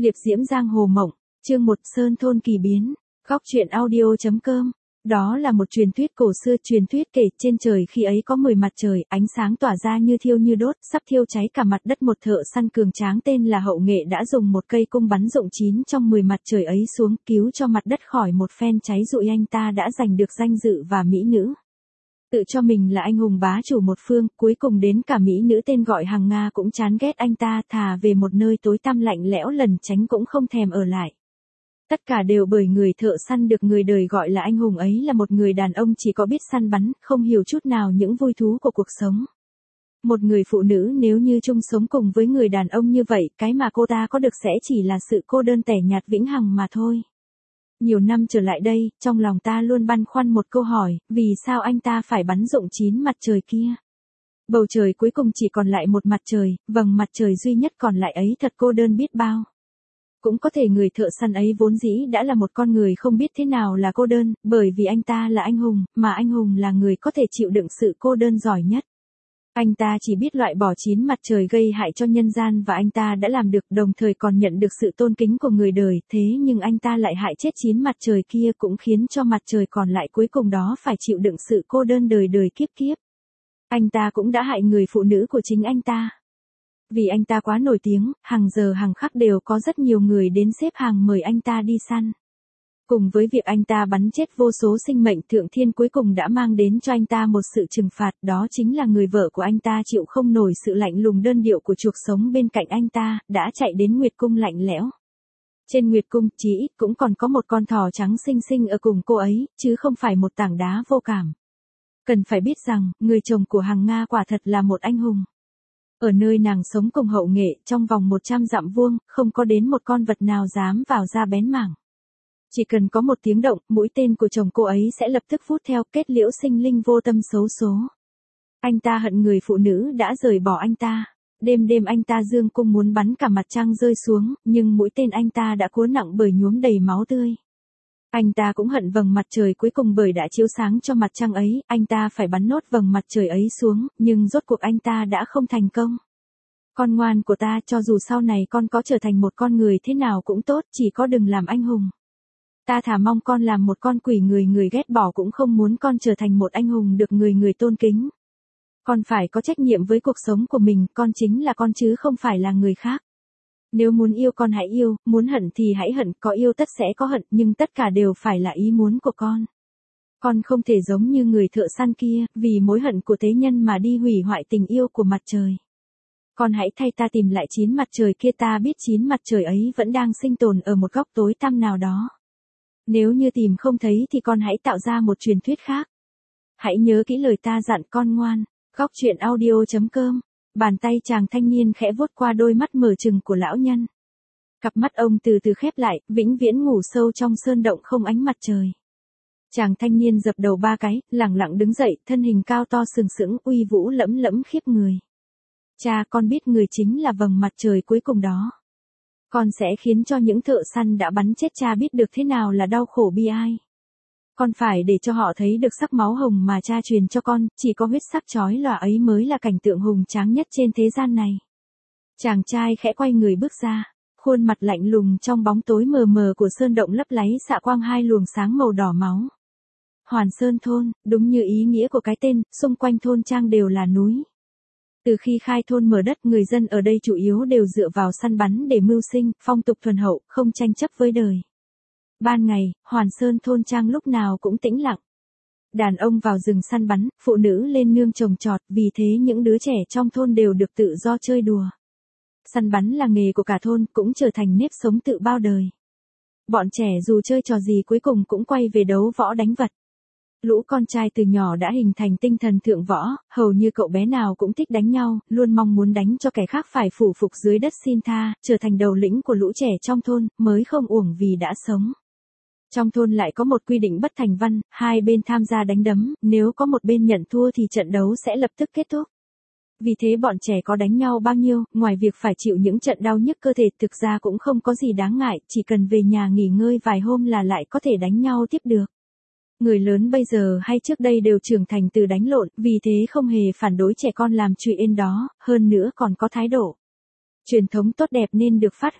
Liệp diễm giang hồ mộng, chương 1 Sơn thôn kỳ biến, góc truyện audio.com. Đó là một truyền thuyết cổ xưa, truyền thuyết kể trên trời khi ấy có 10 mặt trời, ánh sáng tỏa ra như thiêu như đốt, sắp thiêu cháy cả mặt đất. Một thợ săn cường tráng tên là Hậu Nghệ đã dùng một cây cung bắn rụng 9 trong 10 mặt trời ấy xuống, cứu cho mặt đất khỏi một phen cháy rụi. Anh ta đã giành được danh dự và mỹ nữ, tự cho mình là anh hùng bá chủ một phương. Cuối cùng đến cả mỹ nữ tên gọi Hằng Nga cũng chán ghét anh ta, thà về một nơi tối tăm lạnh lẽo lẩn tránh cũng không thèm ở lại. Tất cả đều bởi người thợ săn được người đời gọi là anh hùng ấy là một người đàn ông chỉ có biết săn bắn, không hiểu chút nào những vui thú của cuộc sống. Một người phụ nữ nếu như chung sống cùng với người đàn ông như vậy, cái mà cô ta có được sẽ chỉ là sự cô đơn tẻ nhạt vĩnh hằng mà thôi. Nhiều năm trở lại đây, trong lòng ta luôn băn khoăn một câu hỏi, vì sao anh ta phải bắn rụng 9 mặt trời kia? Bầu trời cuối cùng chỉ còn lại một mặt trời, vầng mặt trời duy nhất còn lại ấy thật cô đơn biết bao. Cũng có thể người thợ săn ấy vốn dĩ đã là một con người không biết thế nào là cô đơn, bởi vì anh ta là anh hùng, mà anh hùng là người có thể chịu đựng sự cô đơn giỏi nhất. Anh ta chỉ biết loại bỏ 9 mặt trời gây hại cho nhân gian và anh ta đã làm được, đồng thời còn nhận được sự tôn kính của người đời, thế nhưng anh ta lại hại chết 9 mặt trời kia, cũng khiến cho mặt trời còn lại cuối cùng đó phải chịu đựng sự cô đơn đời đời kiếp kiếp. Anh ta cũng đã hại người phụ nữ của chính anh ta. Vì anh ta quá nổi tiếng, hàng giờ hàng khắc đều có rất nhiều người đến xếp hàng mời anh ta đi săn. Cùng với việc anh ta bắn chết vô số sinh mệnh, Thượng Thiên cuối cùng đã mang đến cho anh ta một sự trừng phạt, đó chính là người vợ của anh ta chịu không nổi sự lạnh lùng đơn điệu của chuộc sống bên cạnh anh ta, đã chạy đến Nguyệt Cung lạnh lẽo. Trên Nguyệt Cung, chí ít cũng còn có một con thỏ trắng xinh xinh ở cùng cô ấy, chứ không phải một tảng đá vô cảm. Cần phải biết rằng, người chồng của Hằng Nga quả thật là một anh hùng. Ở nơi nàng sống cùng Hậu Nghệ, trong vòng 100 dặm vuông, không có đến một con vật nào dám vào ra bén mảng. Chỉ cần có một tiếng động, mũi tên của chồng cô ấy sẽ lập tức vút theo, kết liễu sinh linh vô tâm xấu số. Anh ta hận người phụ nữ đã rời bỏ anh ta. Đêm đêm anh ta dương cung muốn bắn cả mặt trăng rơi xuống, nhưng mũi tên anh ta đã cuốn nặng bởi nhuốm đầy máu tươi. Anh ta cũng hận vầng mặt trời cuối cùng bởi đã chiếu sáng cho mặt trăng ấy, anh ta phải bắn nốt vầng mặt trời ấy xuống, nhưng rốt cuộc anh ta đã không thành công. Con ngoan của ta, cho dù sau này con có trở thành một con người thế nào cũng tốt, chỉ có đừng làm anh hùng. Ta thà mong con làm một con quỷ người người ghét bỏ cũng không muốn con trở thành một anh hùng được người người tôn kính. Con phải có trách nhiệm với cuộc sống của mình, con chính là con chứ không phải là người khác. Nếu muốn yêu con hãy yêu, muốn hận thì hãy hận, có yêu tất sẽ có hận, nhưng tất cả đều phải là ý muốn của con. Con không thể giống như người thợ săn kia, vì mối hận của tế nhân mà đi hủy hoại tình yêu của mặt trời. Con hãy thay ta tìm lại 9 mặt trời kia, ta biết 9 mặt trời ấy vẫn đang sinh tồn ở một góc tối tăm nào đó. Nếu như tìm không thấy thì con hãy tạo ra một truyền thuyết khác. Hãy nhớ kỹ lời ta dặn con ngoan. Góc truyện audio.com. Bàn tay chàng thanh niên khẽ vuốt qua đôi mắt mở trừng của lão nhân. Cặp mắt ông từ từ khép lại, vĩnh viễn ngủ sâu trong sơn động không ánh mặt trời. Chàng thanh niên dập đầu 3 cái, lẳng lặng đứng dậy, thân hình cao to sừng sững, uy vũ lẫm lẫm khiếp người. Cha, con biết người chính là vầng mặt trời cuối cùng đó. Con sẽ khiến cho những thợ săn đã bắn chết cha biết được thế nào là đau khổ bi ai. Con phải để cho họ thấy được sắc máu hồng mà cha truyền cho con, chỉ có huyết sắc chói lòa ấy mới là cảnh tượng hùng tráng nhất trên thế gian này. Chàng trai khẽ quay người bước ra, khuôn mặt lạnh lùng trong bóng tối mờ mờ của sơn động lấp láy xạ quang hai luồng sáng màu đỏ máu. Hoàn Sơn thôn, đúng như ý nghĩa của cái tên, xung quanh thôn trang đều là núi. Từ khi khai thôn mở đất, người dân ở đây chủ yếu đều dựa vào săn bắn để mưu sinh, phong tục thuần hậu, không tranh chấp với đời. Ban ngày, Hoàn Sơn thôn trang lúc nào cũng tĩnh lặng. Đàn ông vào rừng săn bắn, phụ nữ lên nương trồng trọt, vì thế những đứa trẻ trong thôn đều được tự do chơi đùa. Săn bắn là nghề của cả thôn, cũng trở thành nếp sống tự bao đời. Bọn trẻ dù chơi trò gì cuối cùng cũng quay về đấu võ đánh vật. Lũ con trai từ nhỏ đã hình thành tinh thần thượng võ, hầu như cậu bé nào cũng thích đánh nhau, luôn mong muốn đánh cho kẻ khác phải phủ phục dưới đất xin tha, trở thành đầu lĩnh của lũ trẻ trong thôn, mới không uổng vì đã sống. Trong thôn lại có một quy định bất thành văn, hai bên tham gia đánh đấm, nếu có một bên nhận thua thì trận đấu sẽ lập tức kết thúc. Vì thế bọn trẻ có đánh nhau bao nhiêu, ngoài việc phải chịu những trận đau nhức cơ thể thực ra cũng không có gì đáng ngại, chỉ cần về nhà nghỉ ngơi vài hôm là lại có thể đánh nhau tiếp được. Người lớn bây giờ hay trước đây đều trưởng thành từ đánh lộn, vì thế không hề phản đối trẻ con làm chuyện đó, hơn nữa còn có thái độ. Truyền thống tốt đẹp nên được phát huy.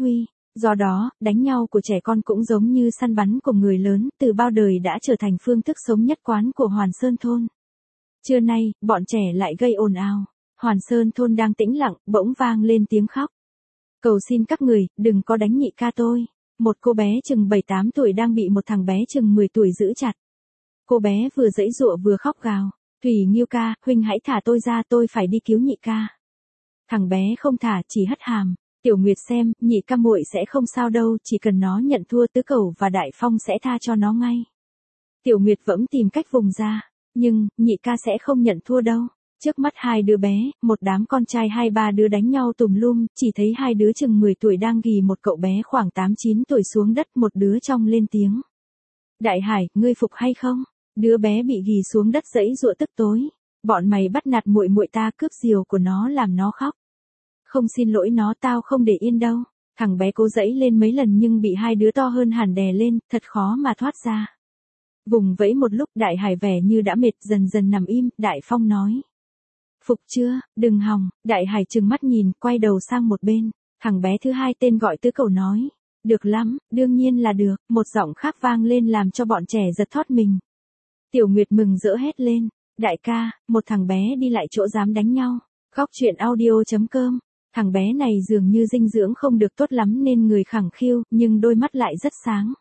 Do đó, đánh nhau của trẻ con cũng giống như săn bắn của người lớn, từ bao đời đã trở thành phương thức sống nhất quán của Hoàn Sơn thôn. Trưa nay, bọn trẻ lại gây ồn ào. Hoàn Sơn thôn đang tĩnh lặng, bỗng vang lên tiếng khóc. Cầu xin các người, đừng có đánh nhị ca tôi. Một cô bé chừng 7-8 tuổi đang bị một thằng bé chừng 10 tuổi giữ chặt. Cô bé vừa giãy giụa vừa khóc gào. Thủy Nghiêu ca, huynh hãy thả tôi ra, tôi phải đi cứu nhị ca. Thằng bé không thả, chỉ hất hàm. Tiểu Nguyệt xem, nhị ca muội sẽ không sao đâu, chỉ cần nó nhận thua Tứ Cẩu và Đại Phong sẽ tha cho nó ngay. Tiểu Nguyệt vẫn tìm cách vùng ra, nhưng, nhị ca sẽ không nhận thua đâu. Trước mắt hai đứa bé, một đám con trai 2-3 đứa đánh nhau tùm lum, chỉ thấy hai đứa chừng 10 tuổi đang ghì một cậu bé khoảng 8-9 tuổi xuống đất, một đứa trong lên tiếng. Đại Hải, ngươi phục hay không? Đứa bé bị ghì xuống đất giãy giụa tức tối. Bọn mày bắt nạt muội muội ta, cướp diều của nó làm nó khóc. Không xin lỗi nó tao không để yên đâu. Thằng bé cố giãy lên mấy lần nhưng bị hai đứa to hơn hẳn đè lên, thật khó mà thoát ra. Vùng vẫy một lúc Đại Hải vẻ như đã mệt dần dần nằm im, Đại Phong nói. Phục chưa, đừng hòng, Đại Hải trừng mắt nhìn, quay đầu sang một bên. Thằng bé thứ hai tên gọi Tứ Cẩu nói. Được lắm, đương nhiên là được, một giọng khác vang lên làm cho bọn trẻ giật thót mình. Tiểu Nguyệt mừng rỡ hét lên. Đại ca, một thằng bé đi lại chỗ dám đánh nhau. Góc truyện audio.com. Thằng bé này dường như dinh dưỡng không được tốt lắm nên người khẳng khiu, nhưng đôi mắt lại rất sáng.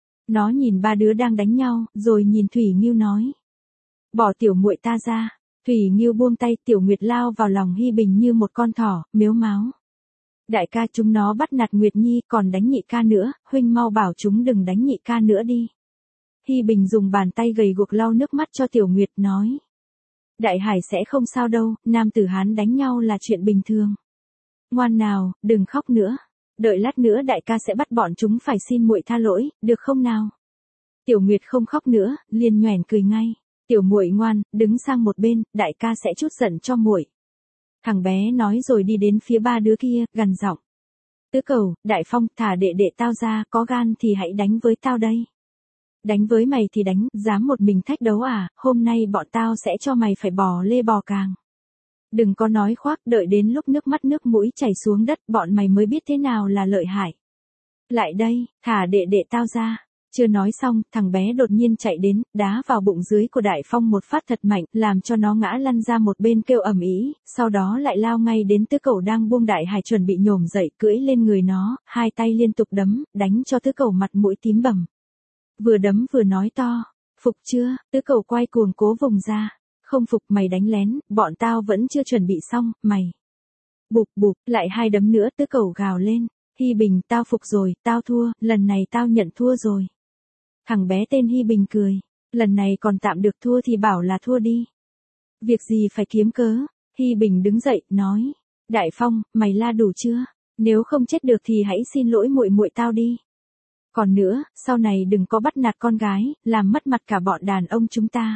Nó nhìn ba đứa đang đánh nhau, rồi nhìn Thủy Nghiêu nói. Bỏ tiểu muội ta ra. Thủy Nghiêu buông tay, Tiểu Nguyệt lao vào lòng Hi Bình như một con thỏ, mếu máo. Đại ca, chúng nó bắt nạt Nguyệt Nhi, còn đánh nhị ca nữa, huynh mau bảo chúng đừng đánh nhị ca nữa đi. Hi Bình dùng bàn tay gầy guộc lau nước mắt cho Tiểu Nguyệt, nói. Đại Hải sẽ không sao đâu, nam tử Hán đánh nhau là chuyện bình thường. Ngoan nào, đừng khóc nữa. Đợi lát nữa đại ca sẽ bắt bọn chúng phải xin muội tha lỗi, được không nào? Tiểu Nguyệt không khóc nữa, liền nhoẻn cười ngay. Tiểu muội ngoan, đứng sang một bên, đại ca sẽ trút giận cho muội. Thằng bé nói rồi đi đến phía ba đứa kia, gằn giọng. Tứ Cẩu, Đại Phong, thả đệ đệ tao ra, có gan thì hãy đánh với tao đây. Đánh với mày thì đánh, dám một mình thách đấu à, hôm nay bọn tao sẽ cho mày phải bò lê bò càng. Đừng có nói khoác, đợi đến lúc nước mắt nước mũi chảy xuống đất, bọn mày mới biết thế nào là lợi hại. Lại đây, thả đệ đệ tao ra. Chưa nói xong, thằng bé đột nhiên chạy đến, đá vào bụng dưới của Đại Phong một phát thật mạnh, làm cho nó ngã lăn ra một bên kêu ầm ĩ, sau đó lại lao ngay đến Tứ Cẩu đang buông Đại Hải chuẩn bị nhổm dậy, cưỡi lên người nó, hai tay liên tục đấm, đánh cho Tứ Cẩu mặt mũi tím bầm. Vừa đấm vừa nói to, phục chưa? Tứ Cẩu quay cuồng cố vùng ra. Không phục, mày đánh lén, bọn tao vẫn chưa chuẩn bị xong, mày. Bụp bụp, lại hai đấm nữa, Tứ Cẩu gào lên. Hi Bình, tao phục rồi, tao thua, lần này tao nhận thua rồi. Thằng bé tên Hi Bình cười. Lần này còn tạm được, thua thì bảo là thua đi. Việc gì phải kiếm cớ. Hi Bình đứng dậy, nói. Đại Phong, mày la đủ chưa? Nếu không chết được thì hãy xin lỗi muội muội tao đi. Còn nữa, sau này đừng có bắt nạt con gái, làm mất mặt cả bọn đàn ông chúng ta.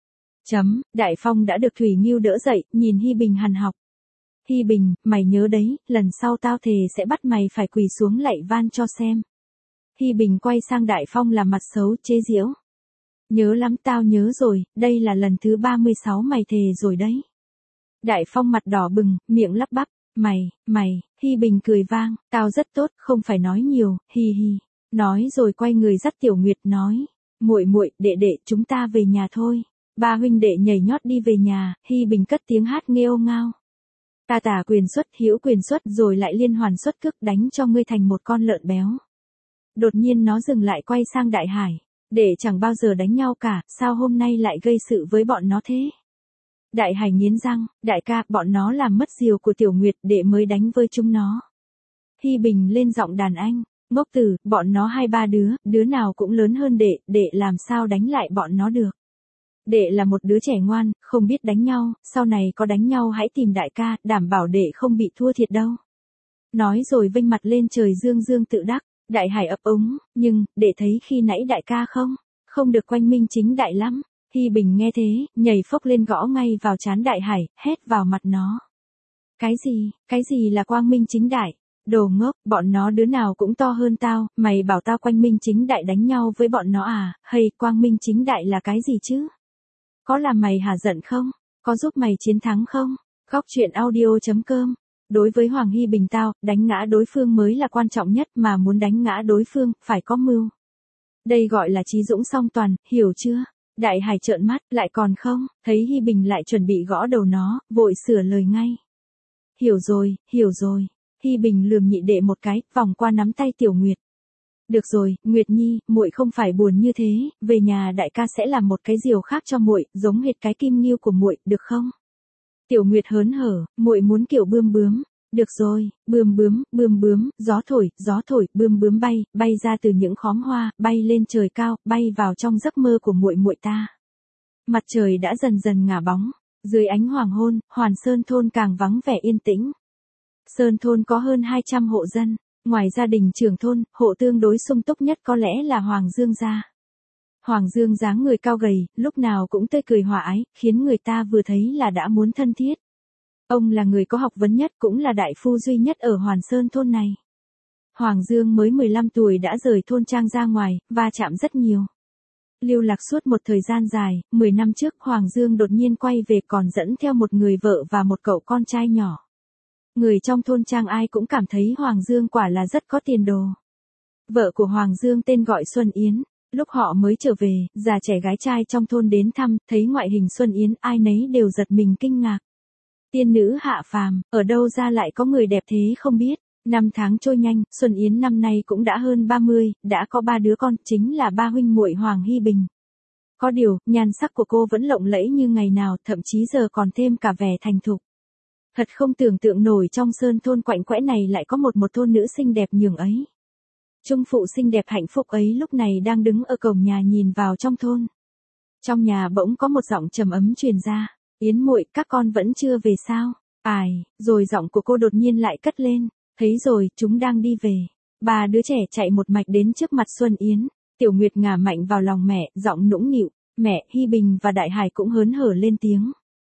Đại Phong đã được Thủy Nghiêu đỡ dậy, nhìn Hi Bình hằn học. Hi Bình, mày nhớ đấy, lần sau tao thề sẽ bắt mày phải quỳ xuống lạy van cho xem. Hi Bình quay sang Đại Phong làm mặt xấu, chế giễu. Nhớ lắm, tao nhớ rồi, đây là lần thứ 36 mày thề rồi đấy. Đại Phong mặt đỏ bừng, miệng lắp bắp. Mày, Hi Bình cười vang, tao rất tốt, không phải nói nhiều, hi hi. Nói rồi quay người dắt Tiểu Nguyệt nói. Muội, đệ, chúng ta về nhà thôi. Ba huynh đệ nhảy nhót đi về nhà, Hi Bình cất tiếng hát nghêu ngao. Ta tả quyền xuất, hữu quyền xuất, rồi lại liên hoàn xuất cước, đánh cho ngươi thành một con lợn béo. Đột nhiên nó dừng lại, quay sang Đại Hải. Đệ chẳng bao giờ đánh nhau cả, sao hôm nay lại gây sự với bọn nó thế? Đại Hải nghiến răng, đại ca, bọn nó làm mất diều của Tiểu Nguyệt, đệ mới đánh với chúng nó. Hi Bình lên giọng đàn anh. Ngốc tử, bọn nó 2-3 đứa nào cũng lớn hơn đệ làm sao đánh lại bọn nó được. Đệ là một đứa trẻ ngoan, không biết đánh nhau, sau này có đánh nhau hãy tìm đại ca, đảm bảo đệ không bị thua thiệt đâu. Nói rồi vênh mặt lên trời dương tự đắc. Đại Hải ấp úng, nhưng, đệ thấy khi nãy đại ca không được quanh minh chính đại lắm. Hi Bình nghe thế, nhảy phốc lên gõ ngay vào trán Đại Hải, hét vào mặt nó. Cái gì là quang minh chính đại? Đồ ngốc, bọn nó đứa nào cũng to hơn tao, mày bảo tao quanh minh chính đại đánh nhau với bọn nó à, hay quang minh chính đại là cái gì chứ? Có làm mày hả giận không? Có giúp mày chiến thắng không? Góc truyện audio.com Đối với Hoàng Hy Bình tao, đánh ngã đối phương mới là quan trọng nhất mà muốn đánh ngã đối phương, phải có mưu. Đây gọi là trí dũng song toàn, hiểu chưa? Đại Hải trợn mắt, lại còn không, thấy Hy Bình lại chuẩn bị gõ đầu nó, vội sửa lời ngay. Hiểu rồi, hiểu rồi. Hy Bình lườm nhị đệ một cái, vòng qua nắm tay Tiểu Nguyệt. Được rồi, Nguyệt Nhi, muội không phải buồn như thế, về nhà đại ca sẽ làm một cái diều khác cho muội, giống hệt cái kim ngưu của muội, được không? Tiểu Nguyệt hớn hở, muội muốn kiểu bươm bướm. Được rồi, bươm bướm, gió thổi, bươm bướm bay, bay ra từ những khóm hoa, bay lên trời cao, bay vào trong giấc mơ của muội muội ta. Mặt trời đã dần dần ngả bóng, dưới ánh hoàng hôn, Hoàn Sơn thôn càng vắng vẻ yên tĩnh. Sơn thôn có hơn 200 hộ dân, ngoài gia đình trưởng thôn, hộ tương đối sung túc nhất có lẽ là Hoàng Dương gia. Hoàng Dương dáng người cao gầy, lúc nào cũng tươi cười hòa ái, khiến người ta vừa thấy là đã muốn thân thiết. Ông là người có học vấn nhất cũng là đại phu duy nhất ở Hoàn Sơn thôn này. Hoàng Dương mới 15 tuổi đã rời thôn trang ra ngoài, va chạm rất nhiều. Lưu lạc suốt một thời gian dài, 10 năm trước Hoàng Dương đột nhiên quay về còn dẫn theo một người vợ và một cậu con trai nhỏ. Người trong thôn trang ai cũng cảm thấy Hoàng Dương quả là rất có tiền đồ. Vợ của Hoàng Dương tên gọi Xuân Yến. Lúc họ mới trở về, già trẻ gái trai trong thôn đến thăm, thấy ngoại hình Xuân Yến ai nấy đều giật mình kinh ngạc. Tiên nữ hạ phàm, ở đâu ra lại có người đẹp thế không biết. Năm tháng trôi nhanh, Xuân Yến năm nay cũng đã hơn 30, đã có 3 đứa con, chính là ba huynh muội Hoàng Hy Bình. Có điều, nhan sắc của cô vẫn lộng lẫy như ngày nào, thậm chí giờ còn thêm cả vẻ thành thục. Thật không tưởng tượng nổi trong sơn thôn quạnh quẽ này lại có một thôn nữ xinh đẹp nhường ấy. Trung phụ xinh đẹp hạnh phúc ấy lúc này đang đứng ở cổng nhà nhìn vào trong thôn. Trong nhà bỗng có một giọng trầm ấm truyền ra, Yến muội, các con vẫn chưa về sao? Rồi giọng của cô đột nhiên lại cất lên, thấy rồi, chúng đang đi về. Ba đứa trẻ chạy một mạch đến trước mặt Xuân Yến, Tiểu Nguyệt ngả mạnh vào lòng mẹ, giọng nũng nịu, mẹ, Hy Bình và Đại Hải cũng hớn hở lên tiếng.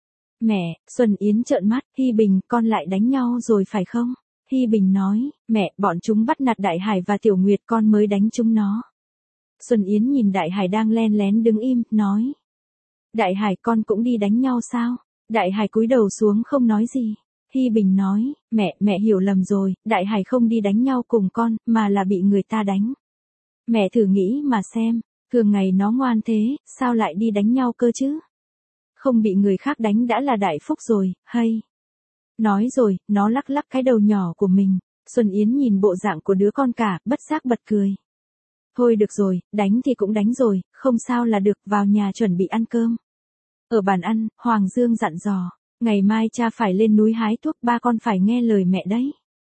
Mẹ, Xuân Yến trợn mắt, Hy Bình, con lại đánh nhau rồi phải không? Hy Bình nói, mẹ, bọn chúng bắt nạt Đại Hải và Tiểu Nguyệt con mới đánh chúng nó. Xuân Yến nhìn Đại Hải đang len lén đứng im, nói. Đại Hải con cũng đi đánh nhau sao? Đại Hải cúi đầu xuống không nói gì. Hy Bình nói, mẹ hiểu lầm rồi, Đại Hải không đi đánh nhau cùng con, mà là bị người ta đánh. Mẹ thử nghĩ mà xem, thường ngày nó ngoan thế, sao lại đi đánh nhau cơ chứ? Không bị người khác đánh đã là đại phúc rồi, hay. Nói rồi, nó lắc lắc cái đầu nhỏ của mình. Xuân Yến nhìn bộ dạng của đứa con cả, bất giác bật cười. Thôi được rồi, đánh thì cũng đánh rồi, không sao là được, vào nhà chuẩn bị ăn cơm. Ở bàn ăn, Hoàng Dương dặn dò, ngày mai cha phải lên núi hái thuốc, ba con phải nghe lời mẹ đấy.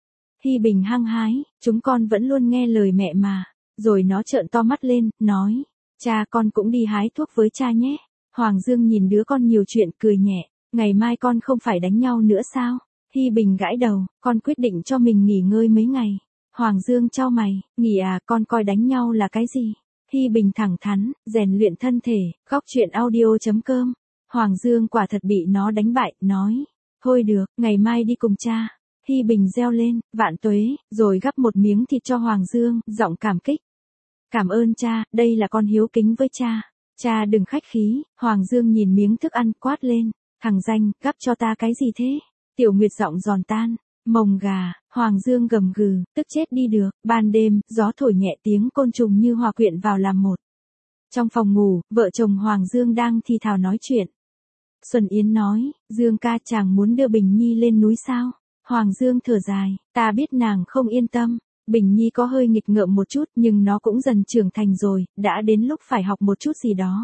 Hy Bình hăng hái, chúng con vẫn luôn nghe lời mẹ mà. Rồi nó trợn to mắt lên, nói, cha con cũng đi hái thuốc với cha nhé. Hoàng Dương nhìn đứa con nhiều chuyện cười nhẹ, ngày mai con không phải đánh nhau nữa sao? Hy Bình gãi đầu, con quyết định cho mình nghỉ ngơi mấy ngày. Hoàng Dương chau mày, nghỉ à, con coi đánh nhau là cái gì? Hy Bình thẳng thắn, rèn luyện thân thể, góc truyện audio.com. Hoàng Dương quả thật bị nó đánh bại, nói, thôi được, ngày mai đi cùng cha. Hy Bình reo lên, vạn tuế, rồi gắp một miếng thịt cho Hoàng Dương, giọng cảm kích. Cảm ơn cha, đây là con hiếu kính với cha. Cha đừng khách khí. Hoàng Dương nhìn miếng thức ăn quát lên, thằng danh, gắp cho ta cái gì thế? Tiểu Nguyệt giọng giòn tan, mồng gà. Hoàng Dương gầm gừ, tức chết đi được. Ban đêm, gió thổi nhẹ, tiếng côn trùng như hòa quyện vào làm một. Trong phòng ngủ, vợ chồng Hoàng Dương đang thì thào nói chuyện. Xuân Yến nói, Dương ca, chàng muốn đưa Bình Nhi lên núi sao? Hoàng Dương thở dài, ta biết nàng không yên tâm. Bình Nhi có hơi nghịch ngợm một chút nhưng nó cũng dần trưởng thành rồi, đã đến lúc phải học một chút gì đó.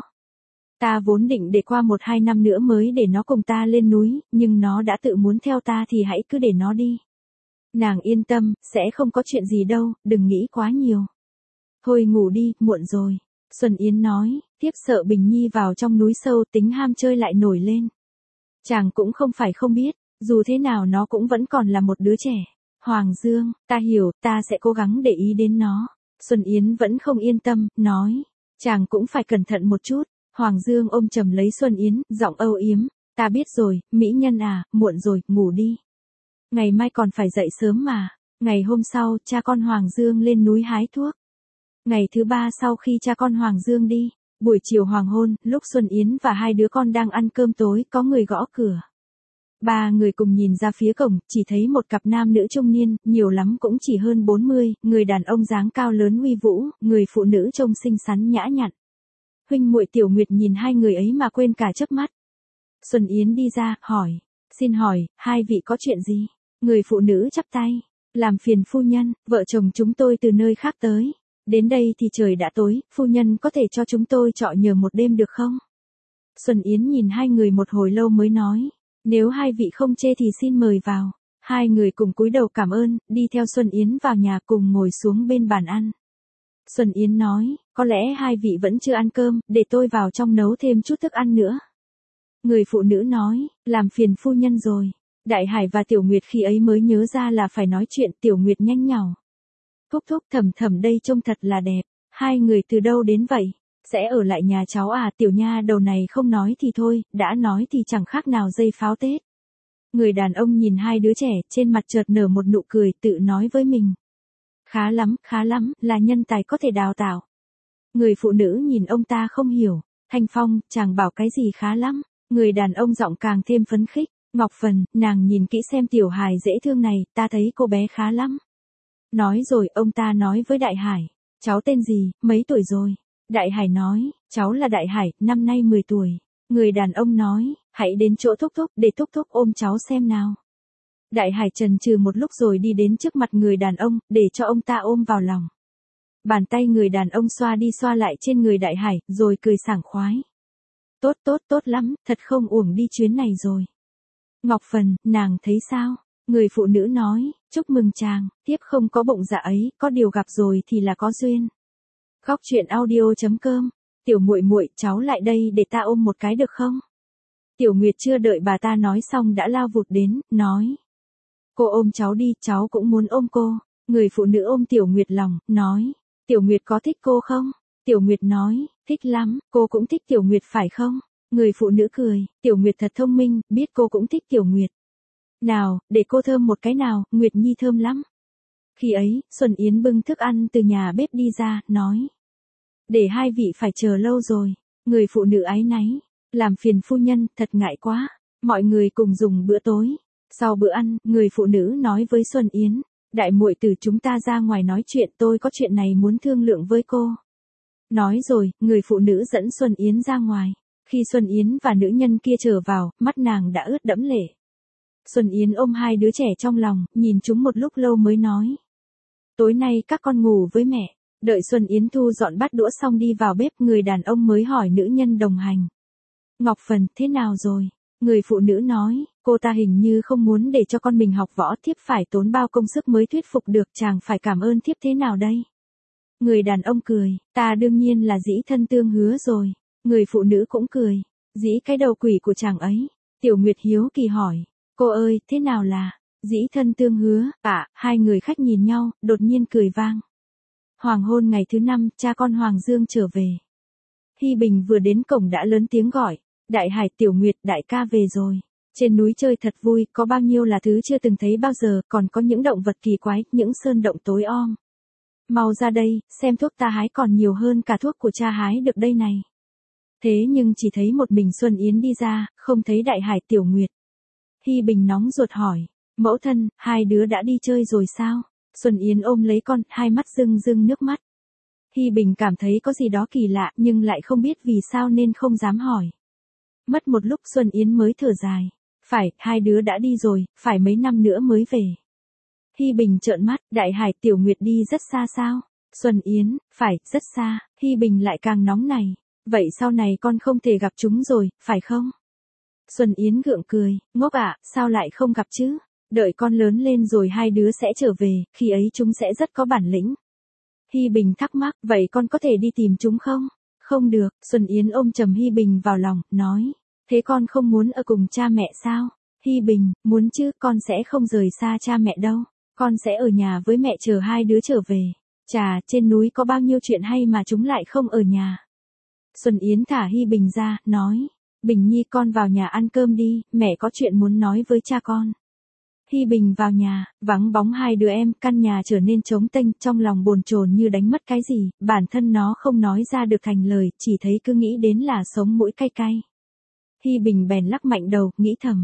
Ta vốn định để qua 1-2 năm nữa mới để nó cùng ta lên núi, nhưng nó đã tự muốn theo ta thì hãy cứ để nó đi. Nàng yên tâm, sẽ không có chuyện gì đâu, đừng nghĩ quá nhiều. Thôi ngủ đi, muộn rồi. Xuân Yến nói, tiếp sợ Bình Nhi vào trong núi sâu tính ham chơi lại nổi lên. Chàng cũng không phải không biết, dù thế nào nó cũng vẫn còn là một đứa trẻ. Hoàng Dương, ta hiểu, ta sẽ cố gắng để ý đến nó. Xuân Yến vẫn không yên tâm, nói, chàng cũng phải cẩn thận một chút. Hoàng Dương ôm chầm lấy Xuân Yến, giọng âu yếm, ta biết rồi, mỹ nhân à, muộn rồi, ngủ đi. Ngày mai còn phải dậy sớm mà. Ngày hôm sau, cha con Hoàng Dương lên núi hái thuốc. Ngày thứ 3 sau khi cha con Hoàng Dương đi, buổi chiều hoàng hôn, lúc Xuân Yến và hai đứa con đang ăn cơm tối, có người gõ cửa. Ba người cùng nhìn ra phía cổng, chỉ thấy một cặp nam nữ trung niên, nhiều lắm cũng chỉ hơn 40, người đàn ông dáng cao lớn uy vũ, người phụ nữ trông xinh xắn nhã nhặn. Huynh muội Tiểu Nguyệt nhìn hai người ấy mà quên cả chớp mắt. Xuân Yến đi ra, hỏi, xin hỏi, hai vị có chuyện gì? Người phụ nữ chắp tay, làm phiền phu nhân, vợ chồng chúng tôi từ nơi khác tới. Đến đây thì trời đã tối, phu nhân có thể cho chúng tôi trọ nhờ một đêm được không? Xuân Yến nhìn hai người một hồi lâu mới nói, nếu hai vị không chê thì xin mời vào. Hai người cùng cúi đầu cảm ơn, đi theo Xuân Yến vào nhà cùng ngồi xuống bên bàn ăn. Xuân Yến nói, có lẽ hai vị vẫn chưa ăn cơm, để tôi vào trong nấu thêm chút thức ăn nữa. Người phụ nữ nói, làm phiền phu nhân rồi. Đại Hải và Tiểu Nguyệt khi ấy mới nhớ ra là phải nói chuyện. Tiểu Nguyệt nhanh nhảu, thúc thúc thầm thầm đây trông thật là đẹp. Hai người từ đâu đến vậy? Sẽ ở lại nhà cháu à? Tiểu nha đầu này không nói thì thôi, đã nói thì chẳng khác nào dây pháo Tết. Người đàn ông nhìn hai đứa trẻ, trên mặt chợt nở một nụ cười, tự nói với mình. Khá lắm, là nhân tài có thể đào tạo. Người phụ nữ nhìn ông ta không hiểu. Thanh Phong, chàng bảo cái gì khá lắm? Người đàn ông giọng càng thêm phấn khích. Ngọc Phần, nàng nhìn kỹ xem tiểu hài dễ thương này, ta thấy cô bé khá lắm. Nói rồi, ông ta nói với Đại Hải, cháu tên gì, mấy tuổi rồi? Đại Hải nói, cháu là Đại Hải, năm nay 10 tuổi. Người đàn ông nói, hãy đến chỗ thúc thúc, để thúc thúc ôm cháu xem nào. Đại Hải chần chừ một lúc rồi đi đến trước mặt người đàn ông, để cho ông ta ôm vào lòng. Bàn tay người đàn ông xoa đi xoa lại trên người Đại Hải, rồi cười sảng khoái. Tốt lắm, thật không uổng đi chuyến này rồi. Ngọc Phần, nàng thấy sao? Người phụ nữ nói, chúc mừng chàng, tiếp không có bụng dạ ấy, có điều gặp rồi thì là có duyên. Góc truyện audio.com, Tiểu muội muội, cháu lại đây để ta ôm một cái được không? Tiểu Nguyệt chưa đợi bà ta nói xong đã lao vụt đến, nói. Cô ôm cháu đi, cháu cũng muốn ôm cô. Người phụ nữ ôm Tiểu Nguyệt lòng, nói. Tiểu Nguyệt có thích cô không? Tiểu Nguyệt nói, thích lắm, cô cũng thích Tiểu Nguyệt phải không? Người phụ nữ cười, Tiểu Nguyệt thật thông minh, biết cô cũng thích Tiểu Nguyệt. Nào, để cô thơm một cái nào, Nguyệt Nhi thơm lắm. Khi ấy, Xuân Yến bưng thức ăn từ nhà bếp đi ra, nói. Để hai vị phải chờ lâu rồi. Người phụ nữ áy náy, làm phiền phu nhân, thật ngại quá. Mọi người cùng dùng bữa tối. Sau bữa ăn, người phụ nữ nói với Xuân Yến, đại muội tử chúng ta ra ngoài nói chuyện, tôi có chuyện này muốn thương lượng với cô. Nói rồi, người phụ nữ dẫn Xuân Yến ra ngoài. Khi Xuân Yến và nữ nhân kia trở vào, mắt nàng đã ướt đẫm lệ. Xuân Yến ôm hai đứa trẻ trong lòng, nhìn chúng một lúc lâu mới nói. Tối nay các con ngủ với mẹ. Đợi Xuân Yến thu dọn bát đũa xong đi vào bếp, người đàn ông mới hỏi nữ nhân đồng hành. Ngọc Phần, thế nào rồi? Người phụ nữ nói, cô ta hình như không muốn để cho con mình học võ, thiếp phải tốn bao công sức mới thuyết phục được, chàng phải cảm ơn thiếp thế nào đây? Người đàn ông cười, ta đương nhiên là dĩ thân tương hứa rồi. Người phụ nữ cũng cười, dĩ cái đầu quỷ của chàng ấy. Tiểu Nguyệt hiếu kỳ hỏi, cô ơi, thế nào là dĩ thân tương hứa? Hai người khách nhìn nhau, đột nhiên cười vang. Hoàng hôn ngày thứ 5, cha con Hoàng Dương trở về. Hy Bình vừa đến cổng đã lớn tiếng gọi, Đại Hải, Tiểu Nguyệt, đại ca về rồi. Trên núi chơi thật vui, có bao nhiêu là thứ chưa từng thấy bao giờ, còn có những động vật kỳ quái, những sơn động tối om. Mau ra đây, xem thuốc ta hái còn nhiều hơn cả thuốc của cha hái được đây này. Thế nhưng chỉ thấy một mình Xuân Yến đi ra, không thấy Đại Hải, Tiểu Nguyệt. Hy Bình nóng ruột hỏi, mẫu thân, hai đứa đã đi chơi rồi sao? Xuân Yến ôm lấy con, hai mắt rưng rưng nước mắt. Hy Bình cảm thấy có gì đó kỳ lạ, nhưng lại không biết vì sao nên không dám hỏi. Mất một lúc Xuân Yến mới thở dài. Phải, hai đứa đã đi rồi, phải mấy năm nữa mới về. Hy Bình trợn mắt, Đại Hải, Tiểu Nguyệt đi rất xa sao? Xuân Yến, phải, rất xa. Hy Bình lại càng nóng này. Vậy sau này con không thể gặp chúng rồi, phải không? Xuân Yến gượng cười, ngốc ạ, sao lại không gặp chứ? Đợi con lớn lên rồi hai đứa sẽ trở về, khi ấy chúng sẽ rất có bản lĩnh. Hy Bình thắc mắc, vậy con có thể đi tìm chúng không? Không được, Xuân Yến ôm chầm Hy Bình vào lòng, nói. Thế con không muốn ở cùng cha mẹ sao? Hy Bình, muốn chứ, con sẽ không rời xa cha mẹ đâu. Con sẽ ở nhà với mẹ chờ hai đứa trở về. Chà, trên núi có bao nhiêu chuyện hay mà chúng lại không ở nhà. Xuân Yến thả Hy Bình ra, nói. Bình Nhi, con vào nhà ăn cơm đi, mẹ có chuyện muốn nói với cha con. Hy Bình vào nhà, vắng bóng hai đứa em, căn nhà trở nên trống tênh, trong lòng bồn chồn như đánh mất cái gì, bản thân nó không nói ra được thành lời, chỉ thấy cứ nghĩ đến là sống mũi cay cay. Hy Bình bèn lắc mạnh đầu, nghĩ thầm,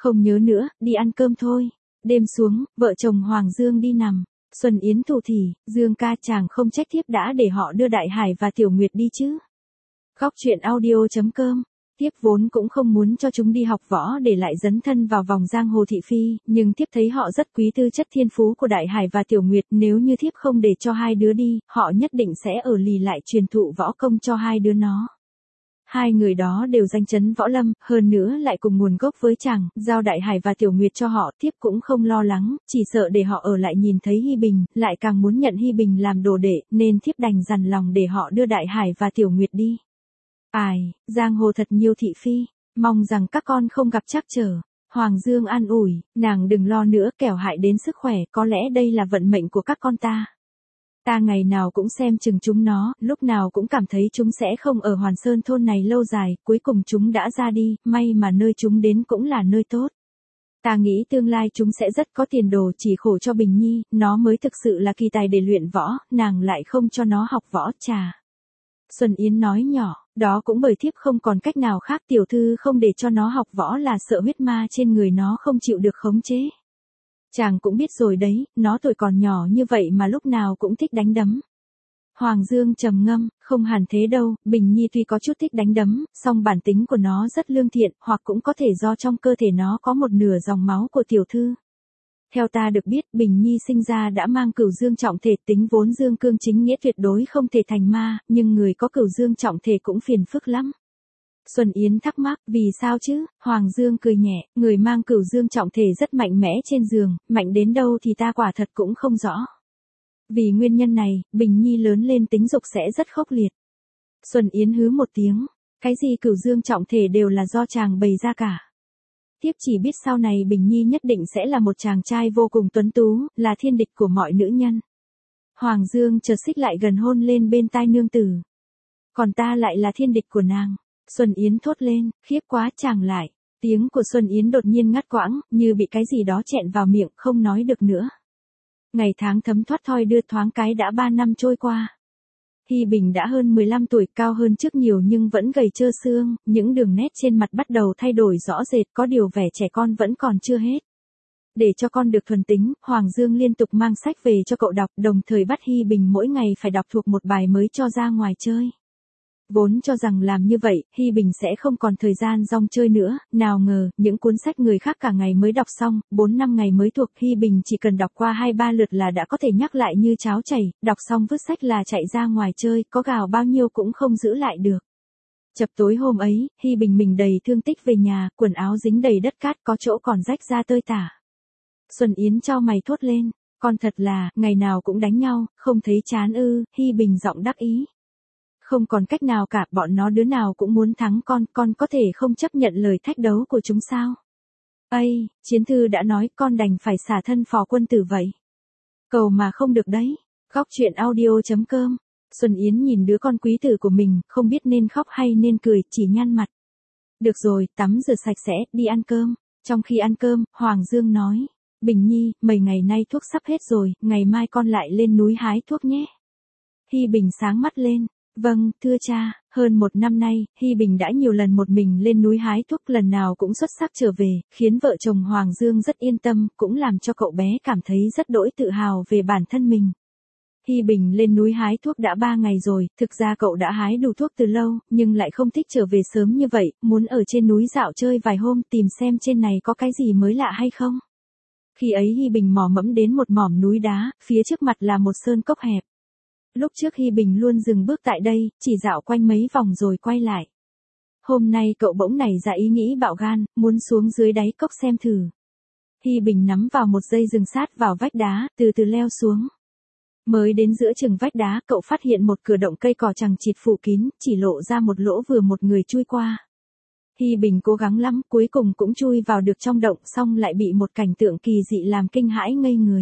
Không nhớ nữa, đi ăn cơm thôi. Đêm xuống, vợ chồng Hoàng Dương đi nằm. Xuân Yến thủ thỉ, Dương ca chàng không trách thiếp đã để họ đưa Đại Hải và Tiểu Nguyệt đi chứ. Góc truyện audio.com. Thiếp vốn cũng không muốn cho chúng đi học võ để lại dấn thân vào vòng giang hồ thị phi, nhưng thiếp thấy họ rất quý tư chất thiên phú của Đại Hải và Tiểu Nguyệt, nếu như thiếp không để cho hai đứa đi, họ nhất định sẽ ở lì lại truyền thụ võ công cho hai đứa nó. Hai người đó đều danh chấn võ lâm, hơn nữa lại cùng nguồn gốc với chàng, giao Đại Hải và Tiểu Nguyệt cho họ, thiếp cũng không lo lắng, chỉ sợ để họ ở lại nhìn thấy Hi Bình, lại càng muốn nhận Hi Bình làm đồ đệ, nên thiếp đành dằn lòng để họ đưa Đại Hải và Tiểu Nguyệt đi. Ai, giang hồ thật nhiều thị phi, mong rằng các con không gặp trắc trở. Hoàng Dương an ủi, nàng đừng lo nữa, kẻo hại đến sức khỏe, có lẽ đây là vận mệnh của các con ta. Ta ngày nào cũng xem chừng chúng nó, lúc nào cũng cảm thấy chúng sẽ không ở Hoàn Sơn thôn này lâu dài, cuối cùng chúng đã ra đi, may mà nơi chúng đến cũng là nơi tốt. Ta nghĩ tương lai chúng sẽ rất có tiền đồ, chỉ khổ cho Bình Nhi, nó mới thực sự là kỳ tài để luyện võ, nàng lại không cho nó học võ, chà. Xuân Yến nói nhỏ, đó cũng bởi thiếp không còn cách nào khác, tiểu thư không để cho nó học võ là sợ huyết ma trên người nó không chịu được khống chế. Chàng cũng biết rồi đấy, nó tuổi còn nhỏ như vậy mà lúc nào cũng thích đánh đấm. Hoàng Dương trầm ngâm, không hẳn thế đâu, Bình Nhi tuy có chút thích đánh đấm, song bản tính của nó rất lương thiện, hoặc cũng có thể do trong cơ thể nó có một nửa dòng máu của tiểu thư. Theo ta được biết, Bình Nhi sinh ra đã mang cửu dương trọng thể, tính vốn dương cương chính nghĩa tuyệt đối không thể thành ma, nhưng người có cửu dương trọng thể cũng phiền phức lắm. Xuân Yến thắc mắc, vì sao chứ? Hoàng Dương cười nhẹ, người mang cửu dương trọng thể rất mạnh mẽ trên giường, mạnh đến đâu thì ta quả thật cũng không rõ. Vì nguyên nhân này, Bình Nhi lớn lên tính dục sẽ rất khốc liệt. Xuân Yến hứ một tiếng, cái gì cửu dương trọng thể đều là do chàng bày ra cả. Tiếp chỉ biết sau này Bình Nhi nhất định sẽ là một chàng trai vô cùng tuấn tú, là thiên địch của mọi nữ nhân. Hoàng Dương chợt xích lại gần hôn lên bên tai nương tử. Còn ta lại là thiên địch của nàng. Xuân Yến thốt lên, khiếp quá, chàng lại. Tiếng của Xuân Yến đột nhiên ngắt quãng, như bị cái gì đó chẹn vào miệng, không nói được nữa. Ngày tháng thấm thoát thoi đưa, thoáng cái đã 3 năm trôi qua. Hi Bình đã hơn 15 tuổi, cao hơn trước nhiều nhưng vẫn gầy trơ xương, những đường nét trên mặt bắt đầu thay đổi rõ rệt, có điều vẻ trẻ con vẫn còn chưa hết. Để cho con được thuần tính, Hoàng Dương liên tục mang sách về cho cậu đọc, đồng thời bắt Hi Bình mỗi ngày phải đọc thuộc một bài mới cho ra ngoài chơi. Vốn cho rằng làm như vậy, Hi Bình sẽ không còn thời gian rong chơi nữa, nào ngờ, những cuốn sách người khác cả ngày mới đọc xong, 4-5 ngày mới thuộc, Hi Bình chỉ cần đọc qua 2-3 lượt là đã có thể nhắc lại như cháo chảy, đọc xong vứt sách là chạy ra ngoài chơi, có gào bao nhiêu cũng không giữ lại được. Chập tối hôm ấy, Hi Bình mình đầy thương tích về nhà, quần áo dính đầy đất cát, có chỗ còn rách ra tơi tả. Xuân Yến chau mày thốt lên, con thật là, ngày nào cũng đánh nhau, không thấy chán ư? Hi Bình giọng đắc ý. Không còn cách nào cả, bọn nó đứa nào cũng muốn thắng con có thể không chấp nhận lời thách đấu của chúng sao? Ây, chiến thư đã nói, con đành phải xả thân phò quân tử vậy. Cầu mà không được đấy. Góc truyện audio.com. Xuân Yến nhìn đứa con quý tử của mình, không biết nên khóc hay nên cười, chỉ nhăn mặt. Được rồi, tắm rửa sạch sẽ, đi ăn cơm. Trong khi ăn cơm, Hoàng Dương nói, Bình Nhi, mấy ngày nay thuốc sắp hết rồi, ngày mai con lại lên núi hái thuốc nhé. Hi Bình sáng mắt lên. Vâng, thưa cha, hơn 1 năm nay, Hi Bình đã nhiều lần một mình lên núi hái thuốc, lần nào cũng xuất sắc trở về, khiến vợ chồng Hoàng Dương rất yên tâm, cũng làm cho cậu bé cảm thấy rất đỗi tự hào về bản thân mình. Hi Bình lên núi hái thuốc đã 3 ngày rồi, thực ra cậu đã hái đủ thuốc từ lâu, nhưng lại không thích trở về sớm như vậy, muốn ở trên núi dạo chơi vài hôm, tìm xem trên này có cái gì mới lạ hay không. Khi ấy Hi Bình mò mẫm đến một mỏm núi đá, phía trước mặt là một sơn cốc hẹp. Lúc trước Hi Bình luôn dừng bước tại đây, chỉ dạo quanh mấy vòng rồi quay lại. Hôm nay cậu bỗng nảy ra ý nghĩ bạo gan, muốn xuống dưới đáy cốc xem thử. Hi Bình nắm vào một dây rừng sát vào vách đá, từ từ leo xuống. Mới đến giữa chừng vách đá, cậu phát hiện một cửa động cây cỏ chằng chịt phủ kín, chỉ lộ ra một lỗ vừa một người chui qua. Hi Bình cố gắng lắm, cuối cùng cũng chui vào được trong động, xong lại bị một cảnh tượng kỳ dị làm kinh hãi ngây người.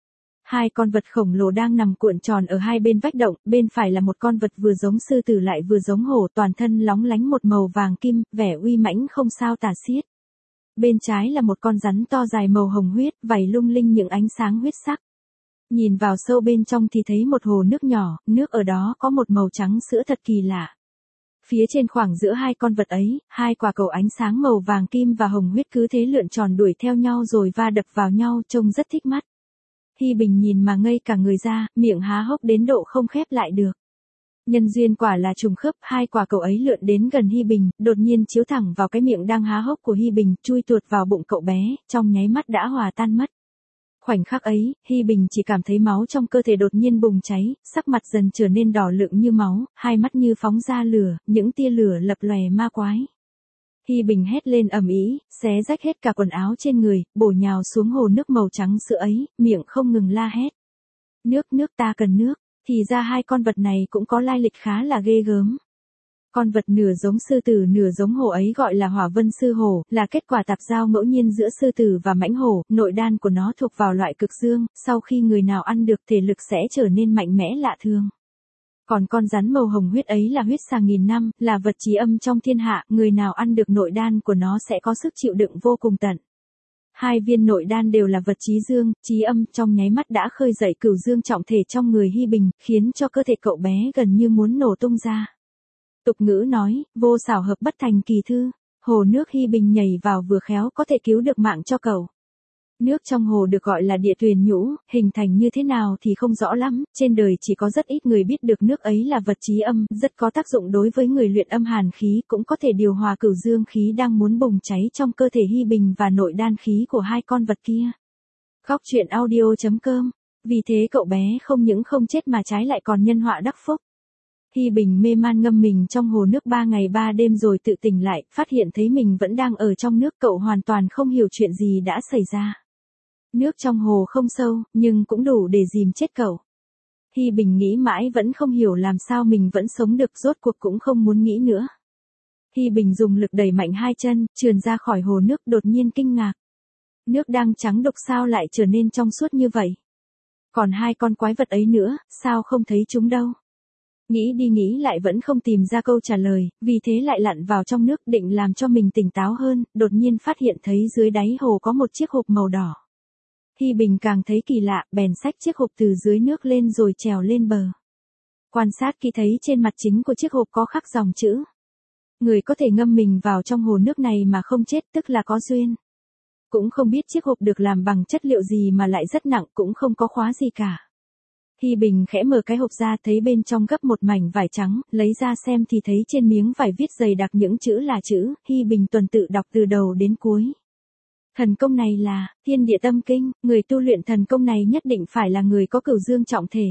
2 con vật khổng lồ đang nằm cuộn tròn ở hai bên vách động, bên phải là một con vật vừa giống sư tử lại vừa giống hổ, toàn thân lóng lánh một màu vàng kim, vẻ uy mãnh không sao tả xiết. Bên trái là một con rắn to dài màu hồng huyết, vảy lung linh những ánh sáng huyết sắc. Nhìn vào sâu bên trong thì thấy một hồ nước nhỏ, nước ở đó có một màu trắng sữa thật kỳ lạ. Phía trên khoảng giữa hai con vật ấy, hai quả cầu ánh sáng màu vàng kim và hồng huyết cứ thế lượn tròn đuổi theo nhau rồi va đập vào nhau trông rất thích mắt. Hi Bình nhìn mà ngây cả người ra, miệng há hốc đến độ không khép lại được. Nhân duyên quả là trùng khớp, hai quả cầu ấy lượn đến gần Hi Bình, đột nhiên chiếu thẳng vào cái miệng đang há hốc của Hi Bình, chui tuột vào bụng cậu bé, trong nháy mắt đã hòa tan mất. Khoảnh khắc ấy, Hi Bình chỉ cảm thấy máu trong cơ thể đột nhiên bùng cháy, sắc mặt dần trở nên đỏ lựng như máu, hai mắt như phóng ra lửa, những tia lửa lập lòe ma quái. Hi Bình hét lên ầm ĩ, xé rách hết cả quần áo trên người, bổ nhào xuống hồ nước màu trắng sữa ấy, miệng không ngừng la hét. Nước ta cần nước, thì ra hai con vật này cũng có lai lịch khá là ghê gớm. Con vật nửa giống sư tử nửa giống hổ ấy gọi là Hỏa Vân Sư Hổ, là kết quả tạp giao ngẫu nhiên giữa sư tử và mãnh hổ, nội đan của nó thuộc vào loại cực dương, sau khi người nào ăn được thể lực sẽ trở nên mạnh mẽ lạ thường. Còn con rắn màu hồng huyết ấy là huyết xà nghìn năm, là vật chí âm trong thiên hạ, người nào ăn được nội đan của nó sẽ có sức chịu đựng vô cùng tận. Hai viên nội đan đều là vật chí dương, chí âm, trong nháy mắt đã khơi dậy cửu dương trọng thể trong người Hi Bình, khiến cho cơ thể cậu bé gần như muốn nổ tung ra. Tục ngữ nói, vô xảo hợp bất thành kỳ thư, hồ nước Hi Bình nhảy vào vừa khéo có thể cứu được mạng cho cậu. Nước trong hồ được gọi là địa tuyền nhũ, hình thành như thế nào thì không rõ lắm, trên đời chỉ có rất ít người biết được nước ấy là vật chí âm, rất có tác dụng đối với người luyện âm hàn khí, cũng có thể điều hòa cửu dương khí đang muốn bùng cháy trong cơ thể Hi Bình và nội đan khí của hai con vật kia. Góc truyện audio.com. Vì thế cậu bé không những không chết mà trái lại còn nhân họa đắc phúc. Hi Bình mê man ngâm mình trong hồ nước 3 ngày 3 đêm rồi tự tỉnh lại, phát hiện thấy mình vẫn đang ở trong nước, cậu hoàn toàn không hiểu chuyện gì đã xảy ra. Nước trong hồ không sâu, nhưng cũng đủ để dìm chết cậu. Hi Bình nghĩ mãi vẫn không hiểu làm sao mình vẫn sống được, rốt cuộc cũng không muốn nghĩ nữa. Hi Bình dùng lực đẩy mạnh hai chân, trườn ra khỏi hồ nước, đột nhiên kinh ngạc. Nước đang trắng đục sao lại trở nên trong suốt như vậy? Còn hai con quái vật ấy nữa, sao không thấy chúng đâu? Nghĩ đi nghĩ lại vẫn không tìm ra câu trả lời, vì thế lại lặn vào trong nước định làm cho mình tỉnh táo hơn, đột nhiên phát hiện thấy dưới đáy hồ có một chiếc hộp màu đỏ. Hi Bình càng thấy kỳ lạ, bèn xách chiếc hộp từ dưới nước lên rồi trèo lên bờ. Quan sát kỹ thấy trên mặt chính của chiếc hộp có khắc dòng chữ. Người có thể ngâm mình vào trong hồ nước này mà không chết tức là có duyên. Cũng không biết chiếc hộp được làm bằng chất liệu gì mà lại rất nặng, cũng không có khóa gì cả. Hi Bình khẽ mở cái hộp ra, thấy bên trong gấp một mảnh vải trắng, lấy ra xem thì thấy trên miếng vải viết dày đặc những chữ là chữ, Hi Bình tuần tự đọc từ đầu đến cuối. Thần công này là Thiên Địa Tâm Kinh, người tu luyện thần công này nhất định phải là người có cửu dương trọng thể.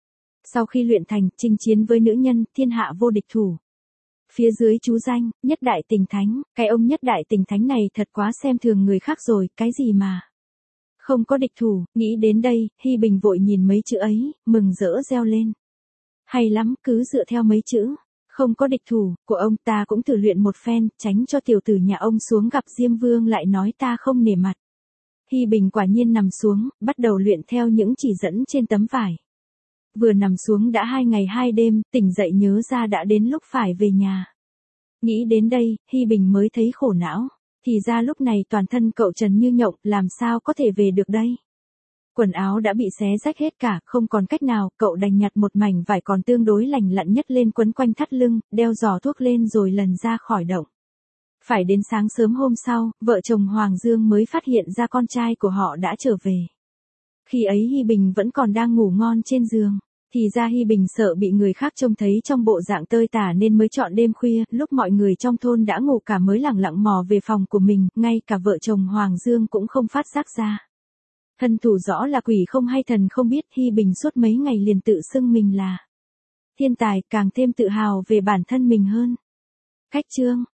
Sau khi luyện thành, chinh chiến với nữ nhân, thiên hạ vô địch thủ. Phía dưới chú danh, Nhất Đại Tình Thánh, cái ông Nhất Đại Tình Thánh này thật quá xem thường người khác rồi, cái gì mà không có địch thủ. Nghĩ đến đây, Hi Bình vội nhìn mấy chữ ấy, mừng rỡ reo lên. Hay lắm, cứ dựa theo mấy chữ không có địch thủ của ông ta cũng thử luyện một phen, tránh cho tiểu tử nhà ông xuống gặp Diêm Vương lại nói ta không nể mặt. Hi Bình quả nhiên nằm xuống, bắt đầu luyện theo những chỉ dẫn trên tấm vải. Vừa nằm xuống đã 2 ngày 2 đêm, tỉnh dậy nhớ ra đã đến lúc phải về nhà. Nghĩ đến đây, Hi Bình mới thấy khổ não. Thì ra lúc này toàn thân cậu trần như nhộng, làm sao có thể về được đây? Quần áo đã bị xé rách hết cả, không còn cách nào, cậu đành nhặt một mảnh vải còn tương đối lành lặn nhất lên quấn quanh thắt lưng, đeo giỏ thuốc lên rồi lần ra khỏi động. Phải đến sáng sớm hôm sau, vợ chồng Hoàng Dương mới phát hiện ra con trai của họ đã trở về. Khi ấy Hi Bình vẫn còn đang ngủ ngon trên giường. Thì ra Hi Bình sợ bị người khác trông thấy trong bộ dạng tơi tả nên mới chọn đêm khuya, lúc mọi người trong thôn đã ngủ cả mới lẳng lặng mò về phòng của mình, ngay cả vợ chồng Hoàng Dương cũng không phát giác ra. Thân thủ rõ là quỷ không hay thần không biết, Hi Bình suốt mấy ngày liền tự xưng mình là thiên tài, càng thêm tự hào về bản thân mình hơn. Cách chương